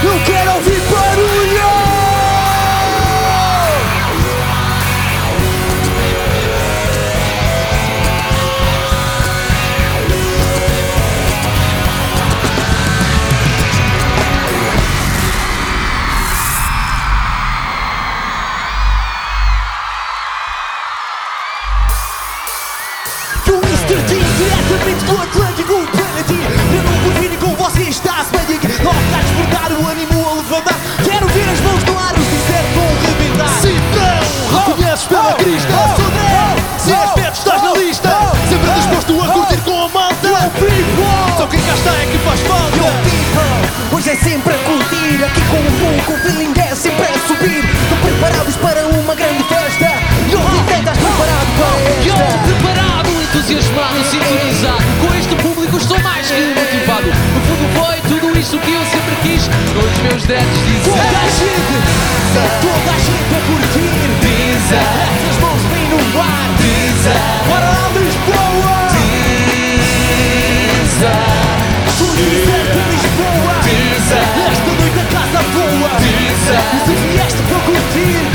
Eu quero ouvir barulho. Com Mr. T, diretamente do Atlântico, Penalty. Eu não convido com vocês, está-se bem aqui. Não está a despertar o ânimo a levantar. Quero ver as mãos no ar, o sincero vão rebentar. Se não reconheces pela crista, se és perto estás na lista, sempre disposto a curtir com a malta. Só quem cá está é que faz falta. Yo people, hoje é sempre a curtir. Aqui com o fogo, o feeling é sempre a subir. Estão preparados para uma grande festa. Yo, estás preparado para Yo, esta? preparado, entusiasmado, sintonizado. Com este público estou mais que motivado. No fundo foi tudo isto que eu sempre quis nos meus dreads Toda dizer. a gente a curtir. Pisa, Essas mãos bem no ar. pisa, Bora lá Lisboa. pisa, Tudo certo em Lisboa. pisa, Esta noite a casa voa. pisa. E se vieste para curtir,